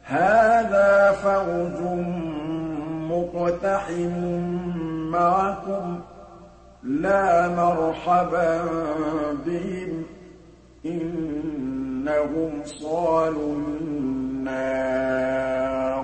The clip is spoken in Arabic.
هَٰذَا فَوْجٌ مُّقْتَحِمٌ مَّعَكُمْ ۖ لَا مَرْحَبًا بِهِمْ ۚ إِنَّهُمْ صَالُو النَّارِ